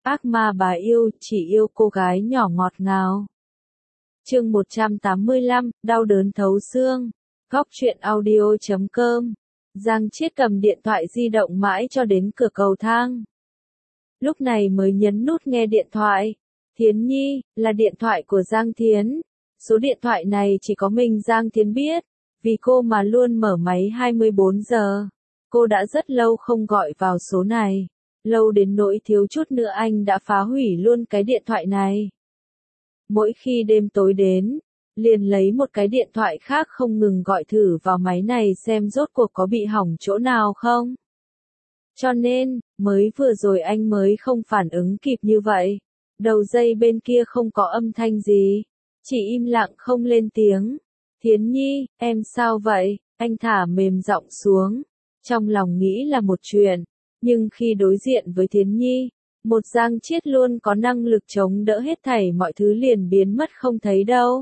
Ác ma bà yêu, chỉ yêu cô gái nhỏ ngọt ngào. Chương 185, đau đớn thấu xương. Góc truyện audio.com. Giang Chiết cầm điện thoại di động mãi cho đến cửa cầu thang. Lúc này mới nhấn nút nghe điện thoại. Thiến Nhi, là điện thoại của Giang Thiến. Số điện thoại này chỉ có mình Giang Thiến biết, vì cô mà luôn mở máy 24 giờ. Cô đã rất lâu không gọi vào số này. Lâu đến nỗi thiếu chút nữa anh đã phá hủy luôn cái điện thoại này. Mỗi khi đêm tối đến, liền lấy một cái điện thoại khác không ngừng gọi thử vào máy này xem rốt cuộc có bị hỏng chỗ nào không. Cho nên, mới vừa rồi anh mới không phản ứng kịp như vậy. Đầu dây bên kia không có âm thanh gì, chỉ im lặng không lên tiếng. Thiến Nhi, em sao vậy? Anh thả mềm giọng xuống. Trong lòng nghĩ là một chuyện, nhưng khi đối diện với Thiến Nhi, một Giang Chiết luôn có năng lực chống đỡ hết thảy mọi thứ liền biến mất không thấy đâu.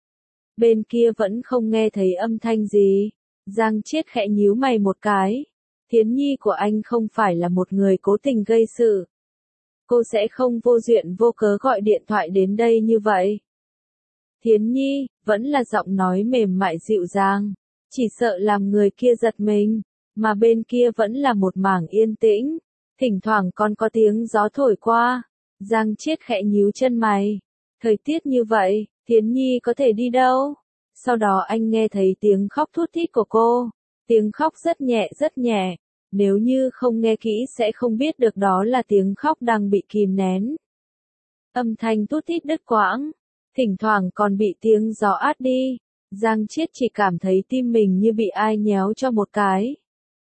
Bên kia vẫn không nghe thấy âm thanh gì. Giang Chiết khẽ nhíu mày một cái. Thiến Nhi của anh không phải là một người cố tình gây sự. Cô sẽ không vô duyên vô cớ gọi điện thoại đến đây như vậy. Thiến Nhi, vẫn là giọng nói mềm mại dịu dàng, chỉ sợ làm người kia giật mình, mà bên kia vẫn là một mảng yên tĩnh, thỉnh thoảng còn có tiếng gió thổi qua. Giang Chiết khẽ nhíu chân mày. Thời tiết như vậy, Thiến Nhi có thể đi đâu? Sau đó anh nghe thấy tiếng khóc thút thít của cô, tiếng khóc rất nhẹ rất nhẹ. Nếu như không nghe kỹ sẽ không biết được đó là tiếng khóc đang bị kìm nén. Âm thanh thút thít đứt quãng, thỉnh thoảng còn bị tiếng gió át đi. Giang Chiết chỉ cảm thấy tim mình như bị ai nhéo cho một cái.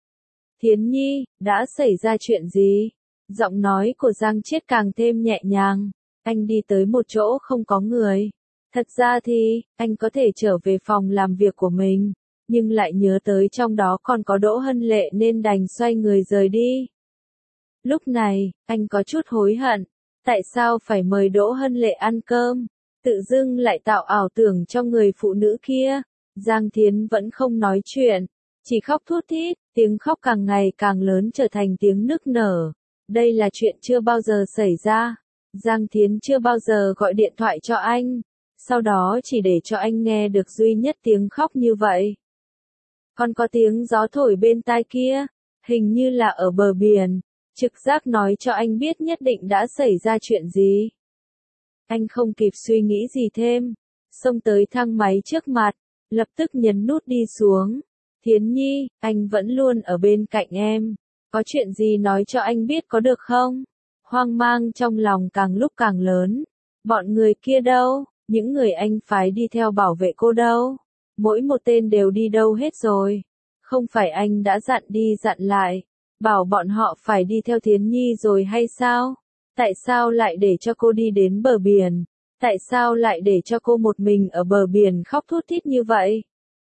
Thiến Nhi, đã xảy ra chuyện gì? Giọng nói của Giang Chiết càng thêm nhẹ nhàng. Anh đi tới một chỗ không có người. Thật ra thì, anh có thể trở về phòng làm việc của mình, nhưng lại nhớ tới trong đó còn có Đỗ Hân Lệ nên đành xoay người rời đi. Lúc này, anh có chút hối hận. Tại sao phải mời Đỗ Hân Lệ ăn cơm? Tự dưng lại tạo ảo tưởng cho người phụ nữ kia. Giang Thiến vẫn không nói chuyện, chỉ khóc thút thít, tiếng khóc càng ngày càng lớn trở thành tiếng nức nở. Đây là chuyện chưa bao giờ xảy ra. Giang Thiến chưa bao giờ gọi điện thoại cho anh, sau đó chỉ để cho anh nghe được duy nhất tiếng khóc như vậy. Còn có tiếng gió thổi bên tai kia, hình như là ở bờ biển, trực giác nói cho anh biết nhất định đã xảy ra chuyện gì. Anh không kịp suy nghĩ gì thêm, xông tới thang máy trước mặt, lập tức nhấn nút đi xuống. Thiến Nhi, anh vẫn luôn ở bên cạnh em, có chuyện gì nói cho anh biết có được không? Hoang mang trong lòng càng lúc càng lớn. Bọn người kia đâu? Những người anh phái đi theo bảo vệ cô đâu? Mỗi một tên đều đi đâu hết rồi? Không phải anh đã dặn đi dặn lại, bảo bọn họ phải đi theo Thiến Nhi rồi hay sao? Tại sao lại để cho cô đi đến bờ biển? Tại sao lại để cho cô một mình ở bờ biển khóc thút thít như vậy?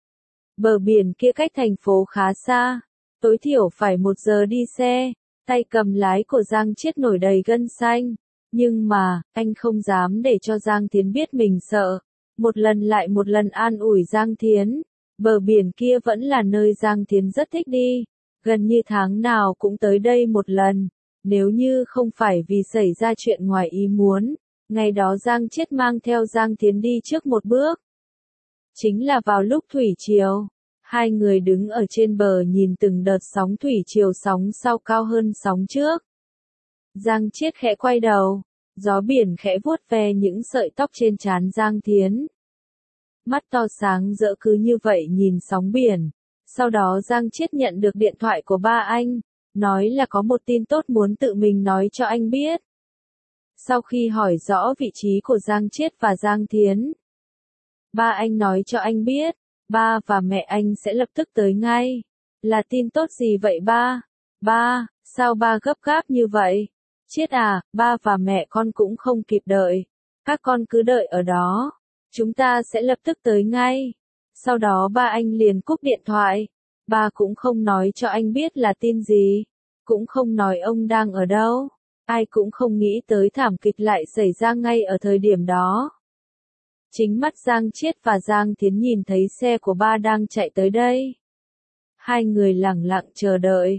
Bờ biển kia cách thành phố khá xa, tối thiểu phải 1 giờ đi xe. Tay cầm lái của Giang Chiết nổi đầy gân xanh. Nhưng mà, anh không dám để cho Giang Thiến biết mình sợ. Một lần lại một lần an ủi Giang Thiến. Bờ biển kia vẫn là nơi Giang Thiến rất thích đi. Gần như tháng nào cũng tới đây một lần. Nếu như không phải vì xảy ra chuyện ngoài ý muốn, ngày đó Giang Chiết mang theo Giang Thiến đi trước một bước. Chính là vào lúc thủy triều. Hai người đứng ở trên bờ nhìn từng đợt sóng thủy triều, sóng sau cao hơn sóng trước. Giang Chiết khẽ quay đầu, gió biển khẽ vuốt ve những sợi tóc trên trán Giang Thiến. Mắt to sáng rỡ cứ như vậy nhìn sóng biển. Sau đó Giang Chiết nhận được điện thoại của ba anh, nói là có một tin tốt muốn tự mình nói cho anh biết. Sau khi hỏi rõ vị trí của Giang Chiết và Giang Thiến, ba anh nói cho anh biết, ba và mẹ anh sẽ lập tức tới ngay. Là tin tốt gì vậy ba? Ba, sao ba gấp gáp như vậy? Chiết à, ba và mẹ con cũng không kịp đợi. Các con cứ đợi ở đó. Chúng ta sẽ lập tức tới ngay. Sau đó ba anh liền cúp điện thoại. Ba cũng không nói cho anh biết là tin gì. Cũng không nói ông đang ở đâu. Ai cũng không nghĩ tới thảm kịch lại xảy ra ngay ở thời điểm đó. Chính mắt Giang Chiết và Giang Thiến nhìn thấy xe của ba đang chạy tới đây. Hai người lẳng lặng chờ đợi.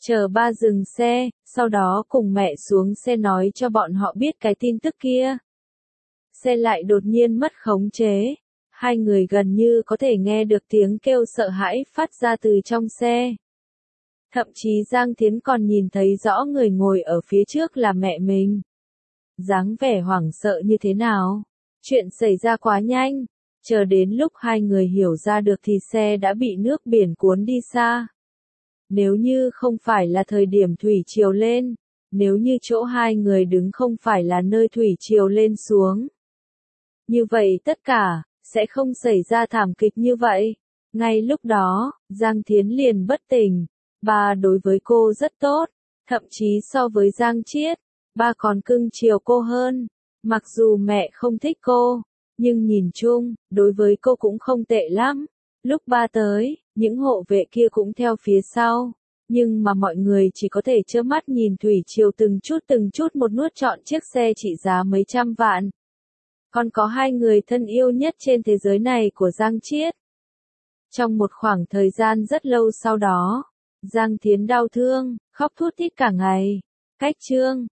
Chờ ba dừng xe, sau đó cùng mẹ xuống xe nói cho bọn họ biết cái tin tức kia. Xe lại đột nhiên mất khống chế. Hai người gần như có thể nghe được tiếng kêu sợ hãi phát ra từ trong xe. Thậm chí Giang Thiến còn nhìn thấy rõ người ngồi ở phía trước là mẹ mình. Dáng vẻ hoảng sợ như thế nào? Chuyện xảy ra quá nhanh. Chờ đến lúc hai người hiểu ra được thì xe đã bị nước biển cuốn đi xa. Nếu như không phải là thời điểm thủy triều lên, nếu như chỗ hai người đứng không phải là nơi thủy triều lên xuống, như vậy tất cả sẽ không xảy ra thảm kịch như vậy. Ngay lúc đó, Giang Thiến liền bất tỉnh. Ba đối với cô rất tốt, thậm chí so với Giang Chiết, ba còn cưng chiều cô hơn. Mặc dù mẹ không thích cô, nhưng nhìn chung, đối với cô cũng không tệ lắm. Lúc ba tới, những hộ vệ kia cũng theo phía sau. Nhưng mà mọi người chỉ có thể trơ mắt nhìn thủy triều từng chút một nuốt trọn chiếc xe trị giá mấy trăm vạn. Còn có hai người thân yêu nhất trên thế giới này của Giang Chiết. Trong một khoảng thời gian rất lâu sau đó, Giang Thiến đau thương, khóc thút thít cả ngày. Cách chương